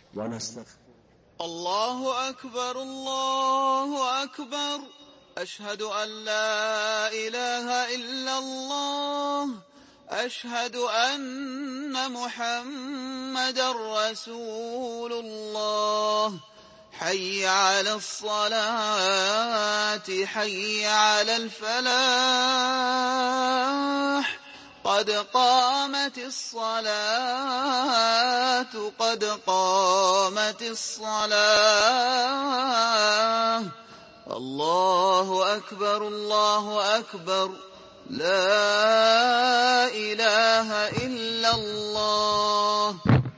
ونستغفر. الله أكبر الله أكبر، أشهد أن لا إله إلا الله، أشهد أن محمدا رسول الله. حي على الصلاة حي على الفلاح، قد قامت الصلاة قد قامت الصلاة. الله أكبر الله أكبر، لا إله إلا الله.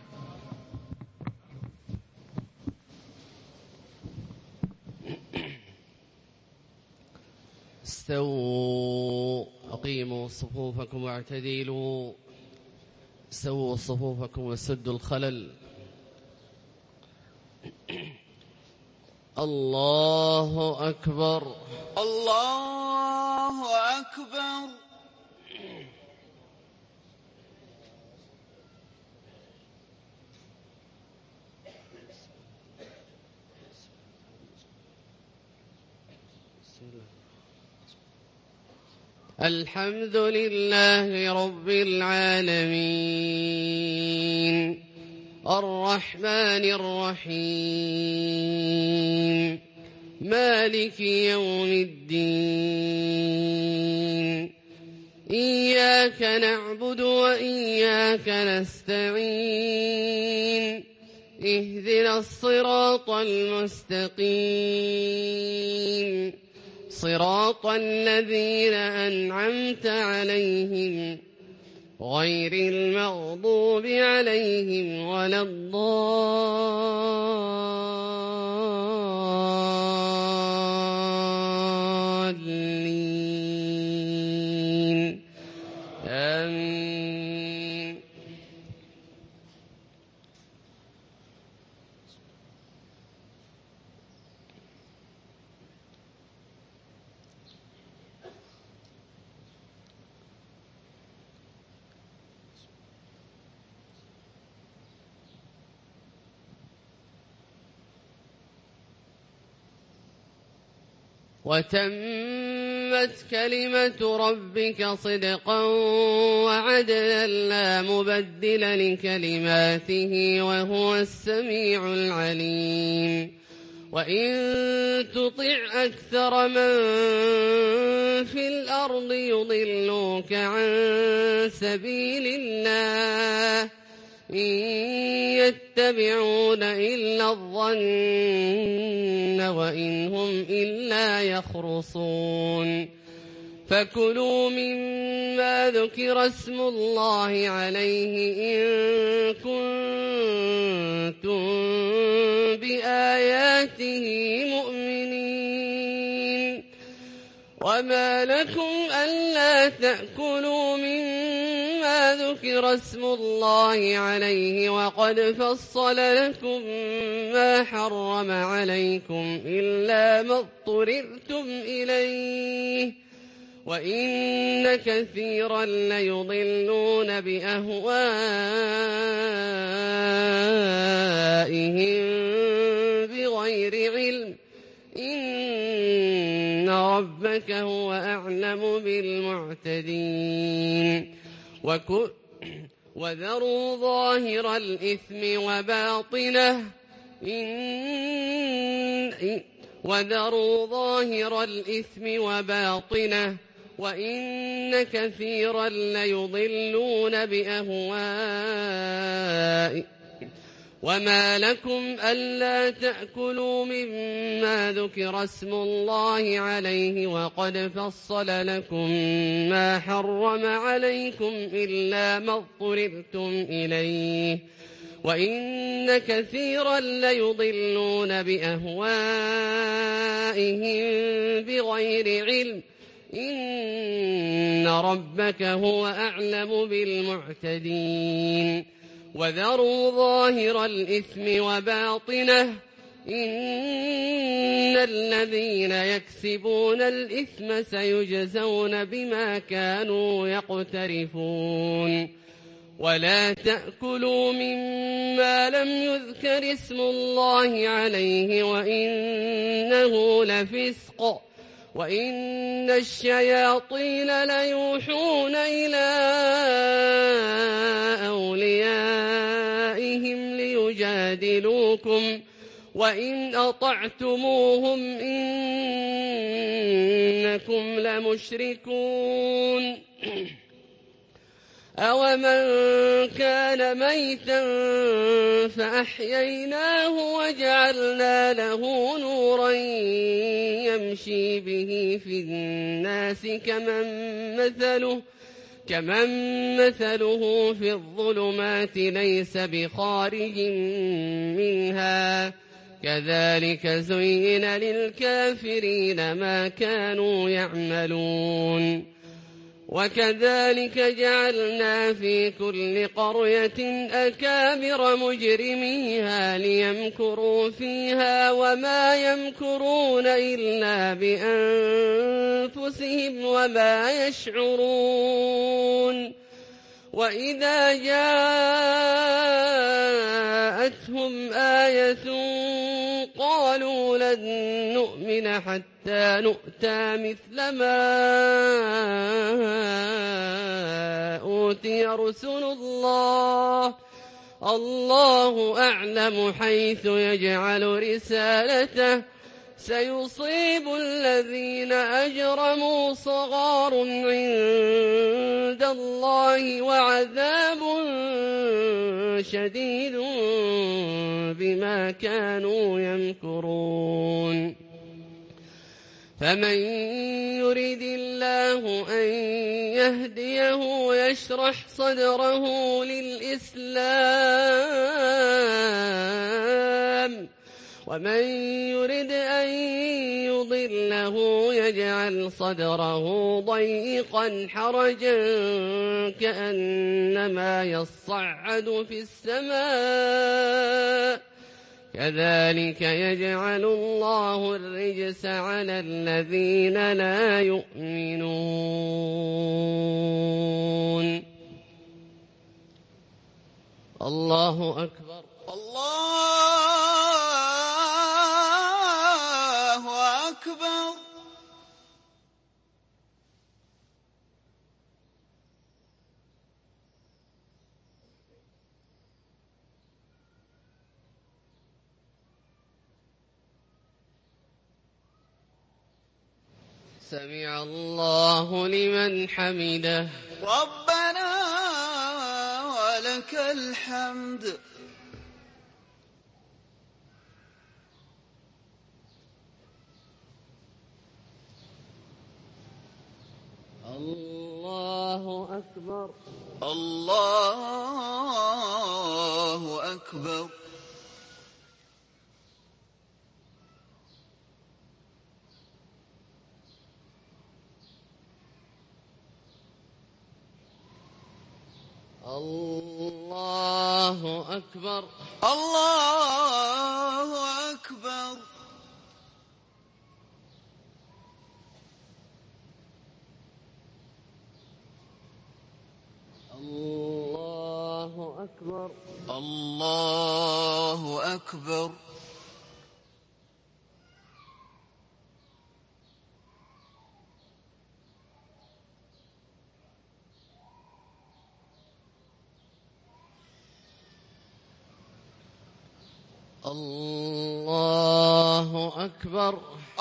استووا، أقيموا صفوفكم واعتدلوا، سووا صفوفكم وسدوا الخلل. الله أكبر الله أكبر. الحمد لله رب العالمين، الرحمن الرحيم، مالك يوم الدين. إياك نعبد وإياك نستعين، اهدنا الصراط المستقيم، صراط الذين أنعمت عليهم غير المغضوب عليهم ولا الضالين. آمين. وتمت كلمة ربك صدقا وعدلا لا مبدل لكلماته وهو السميع العليم. وإن تطع أكثر من في الأرض يضلوك عن سبيل الله إن يتبعون إلا الظن وإن هم إلا يخرصون. فكلوا مما ذكر اسم الله عليه إن كنتم بآياته مؤمنين. وما لكم ألا تأكلوا مما ذكر اسم الله عليه وقد فصل لكم ما حرم عليكم إلا ما اضطررتم إليه وإن كثيرا ليضلون بأهوائهم بغير علم إن ربك هو أعلم بالمعتدين. وذروا ظاهر الإثم وباطنه وإن كثيرا ليضلون بأهوائهم. وما لكم ألا تأكلوا مما ذكر اسم الله عليه وقد فصل لكم ما حرم عليكم إلا ما اضطررتم إليه وإن كثيرا ليضلون بأهوائهم بغير علم إن ربك هو أعلم بالمعتدين. وذروا ظاهر الإثم وباطنه إن الذين يكسبون الإثم سيجزون بما كانوا يقترفون. ولا تأكلوا مما لم يذكر اسم الله عليه وإنه لفسق وإن الشياطين ليوحون إلى أوليائهم ليجادلوكم وإن أطعتموهم إنكم لمشركون أومن كان ميتا فأحييناه وجعلنا له نورا يمشي به في الناس كمن مثله في الظلمات ليس بخارج منها كذلك زين للكافرين ما كانوا يعملون وكذلك جعلنا في كل قرية أكابر مجرميها ليمكروا فيها وما يمكرون إلا بأنفسهم وما يشعرون وإذا جاءتهم آية قالوا لن نؤمن حتى نؤتى مثل ما أوتي رسل الله أعلم حيث يجعل رسالته سيصيب الذين أجرموا صغار عند الله وعذاب شديد بما كانوا يمكرون فمن يرد الله أن يهديه يشرح صدره للإسلام ومن يرد أن يضله يجعل صدره ضيقا حرجا كأنما يصعد في السماء كذلك يجعل الله الرجس على الذين لا يؤمنون الله أكبر الله أكبر سمع الله لمن حمده ربنا ولك الحمد الله أكبر الله أكبر الله أكبر الله أكبر الله أكبر الله أكبر الله أكبر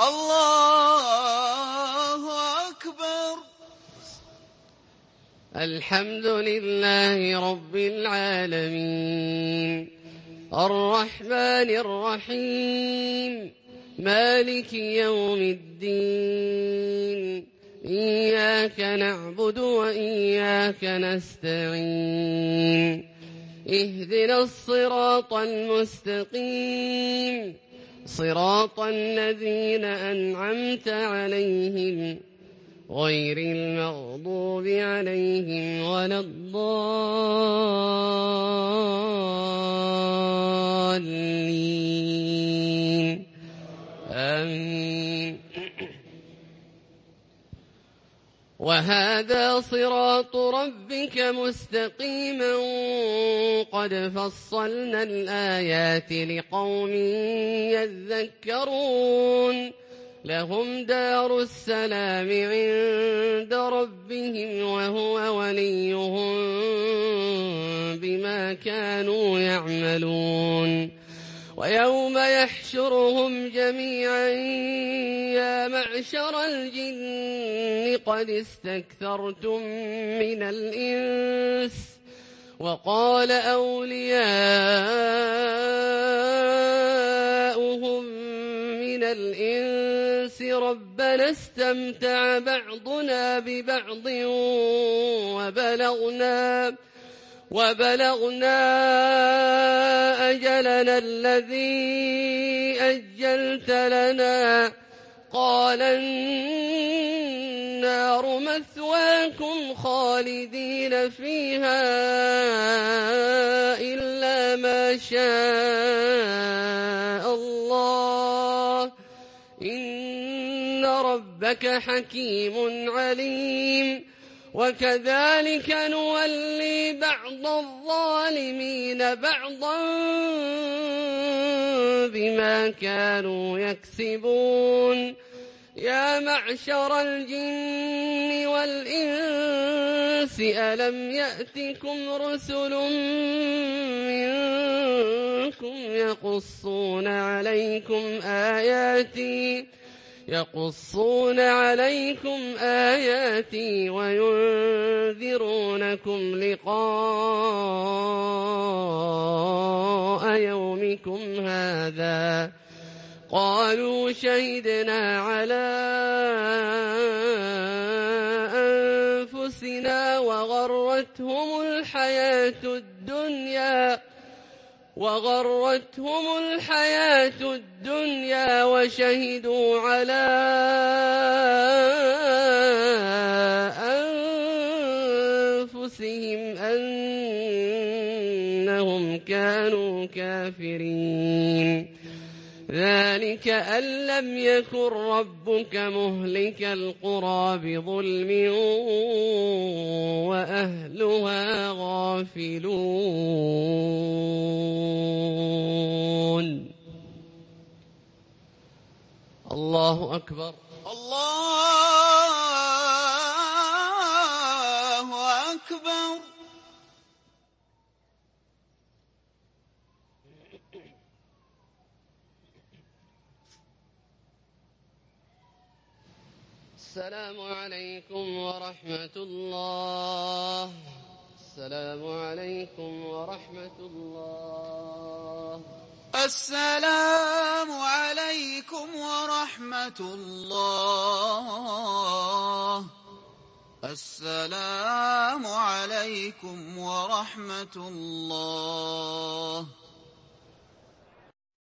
الله أكبر الحمد لله رب العالمين الرحمن الرحيم مالك يوم الدين إياك نعبد وإياك نستعين اهدنا الصراط المستقيم صراط الذين أنعمت عليهم غير المغضوب عليهم ولا الضالين آمين. وهذا صراط ربك مستقيما قد فصلنا الآيات لقوم يذكرون لهم دار السلام عند ربهم وهو وليهم بما كانوا يعملون ويوم يحشرهم جميعا يا معشر الجن قد استكثرتم من الإنس وقال أولياؤهم من الإنس ربنا استمتع بعضنا ببعض وبلغنا أجلنا الذي أجلت لنا قال النار مثواكم خالدين فيها إلا ما شاء الله إن ربك حكيم عليم وكذلك نولي بعض الظالمين بعضا بما كانوا يكسبون يا معشر الجن والإنس ألم يأتكم رسل منكم يقصون عليكم آياتي وينذرونكم لقاء يومكم هذا قالوا شهدنا على أنفسنا وغرتهم الحياة الدنيا وشهدوا على أنفسهم أنهم كانوا كافرين ذلك أن لم يكن ربك مهلك القرى بظلم وأهلها غافلون الله أكبر الله أكبر. السلام عليكم ورحمة الله. السلام عليكم ورحمة الله. السلام عليكم ورحمة الله. السلام عليكم ورحمة الله.